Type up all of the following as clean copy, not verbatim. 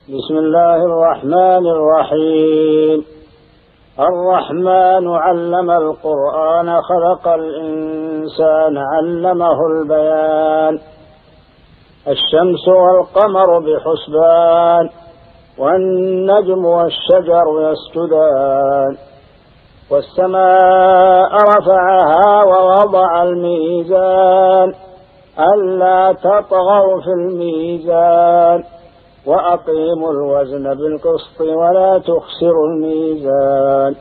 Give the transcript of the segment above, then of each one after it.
بسم الله الرحمن الرحيم. الرحمن علم القرآن خلق الإنسان علمه البيان. الشمس والقمر بحسبان والنجم والشجر يسجدان والسماء رفعها ووضع الميزان ألا تطغوا في الميزان وأقيموا الوزن بالقسط ولا تخسروا الميزان.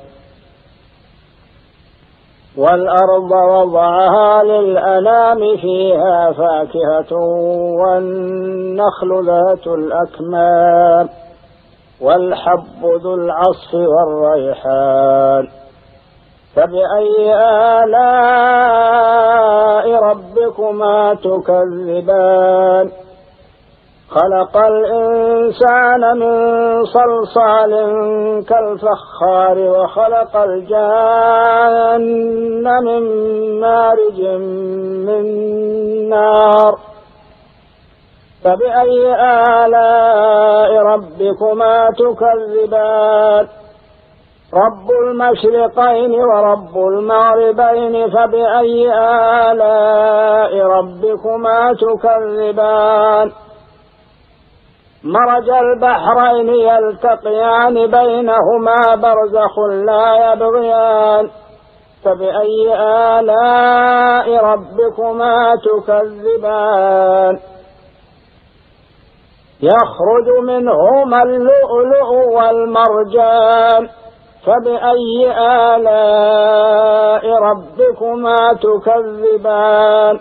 والأرض وضعها للأنام فيها فاكهة والنخل ذات الأكمام والحب ذو العصف والريحان. فبأي آلاء ربكما تكذبان؟ خلق الإنسان من صلصال كالفخار وخلق الجان من مارج من نار. فبأي آلاء ربكما تكذبان؟ رب المشرقين ورب المغربين. فبأي آلاء ربكما تكذبان؟ مرج البحرين يلتقيان بينهما برزخ لا يبغيان. فبأي آلاء ربكما تكذبان؟ يخرج منهما اللؤلؤ والمرجان. فبأي آلاء ربكما تكذبان؟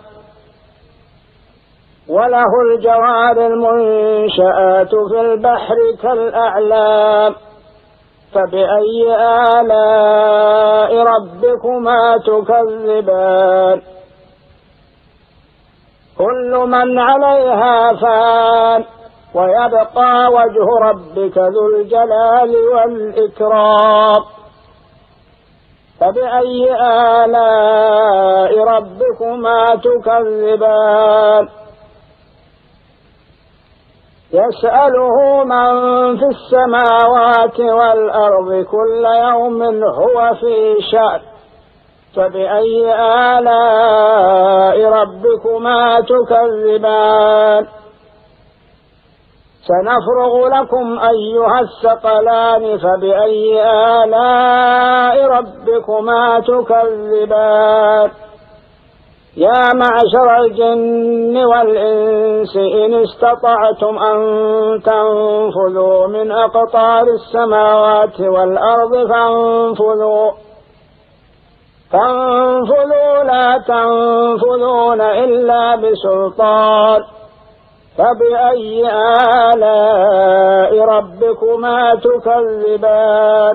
وله الجوار المنشآت في البحر كالأعلام. فبأي آلاء ربكما تكذبان؟ كل من عليها فان ويبقى وجه ربك ذو الجلال والإكرام. فبأي آلاء ربكما تكذبان؟ يسأله من في السماوات والأرض كل يوم هو في شأن. فبأي آلاء ربكما تكذبان؟ سنفرغ لكم أيها الثقلان. فبأي آلاء ربكما تكذبان؟ يا معشر الجن والإنس إن استطعتم أن تنفذوا من أقطار السماوات والأرض فانفذوا لا تنفذون إلا بسلطان. فبأي آلاء ربكما تكذبان؟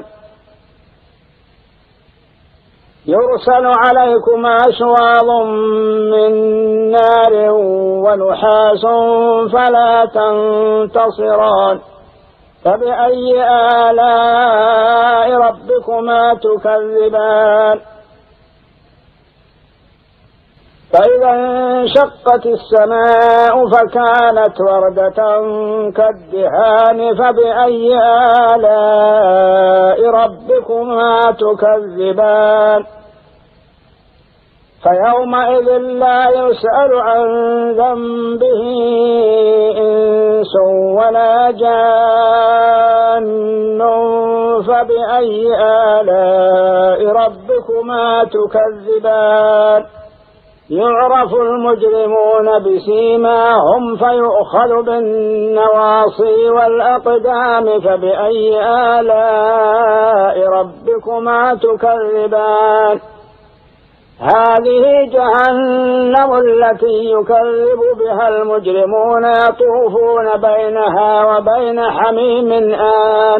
يرسل عليكما شواظ من نار ونحاس فلا تنتصران. فبأي آلاء ربكما تكذبان؟ فإذا انشقت السماء فكانت وردة كالدهان. فبأي آلاء ربكما تكذبان؟ فيومئذ لا يسأل عن ذنبه إنس ولا جان. فبأي آلاء ربكما تكذبان؟ يعرف المجرمون بسيماهم فيؤخذ بالنواصي والأقدام. فبأي آلاء ربكما تكذبان؟ هذه جهنم التي يكذب بها المجرمون يطوفون بينها وبين حميم آن.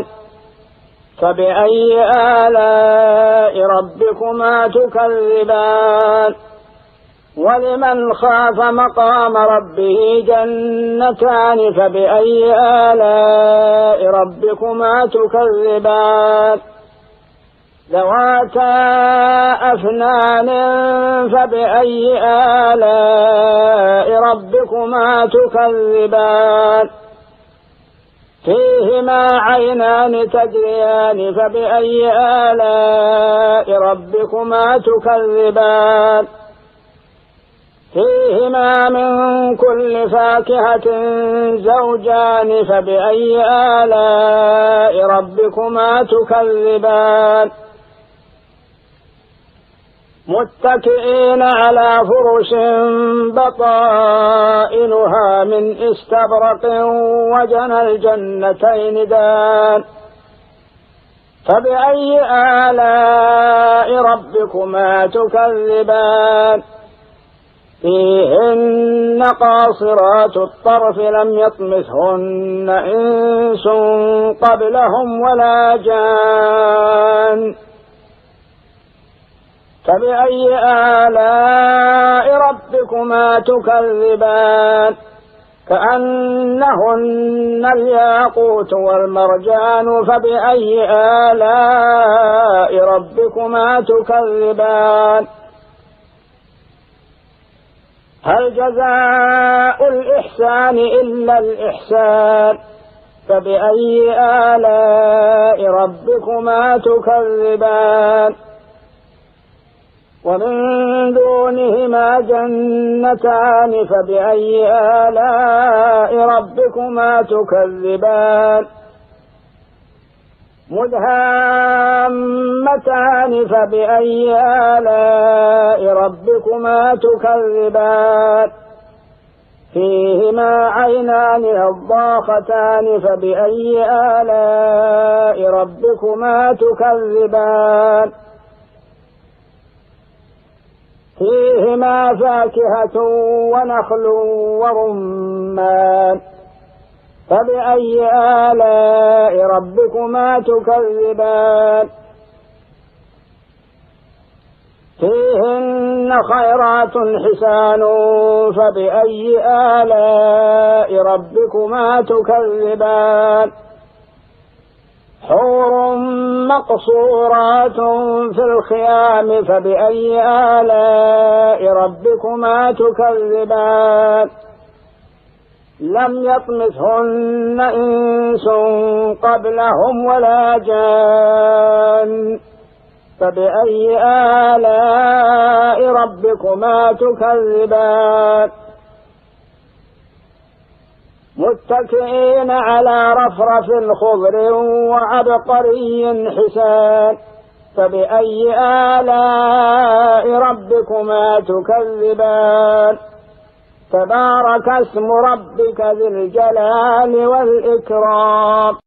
فبأي آلاء ربكما تكذبان؟ ولمن خاف مقام ربه جنتان. فبأي آلاء ربكما تكذبان؟ ذواتا أفنان. فبأي آلاء ربكما تكذبان؟ فيهما عينان تجريان فبأي آلاء ربكما تكذبان فيهما من كل فاكهة زوجان فبأي آلاء ربكما تكذبان متكئين على فرش بطائنها من استبرق وجنى الجنتين دان فبأي آلاء ربكما تكذبان فيهن قاصرات الطرف لم يطمثهن إنس قبلهم ولا جان فبأي آلاء ربكما تكذبان كأنهن الياقوت والمرجان فبأي آلاء ربكما تكذبان هل جزاء الإحسان إلا الإحسان فبأي آلاء ربكما تكذبان ومن دونهما جنتان فبأي آلاء ربكما تكذبان مدهامتان فبأي آلاء ربكما تكذبان فيهما عينان نضاختان فبأي آلاء ربكما تكذبان فيهما فاكهة ونخل ورمان فبأي آلاء ربكما تكذبان فيهن خيرات حسان فبأي آلاء ربكما تكذبان حور مقصورات في الخيام فبأي آلاء ربكما تكذبان لم يطمثهن إنس قبلهم ولا جان فبأي آلاء ربكما تكذبان متكئين على رفرف خضر وعبقري حسان فبأي آلاء ربكما تكذبان تبارك اسم ربك ذي الجلال والإكرام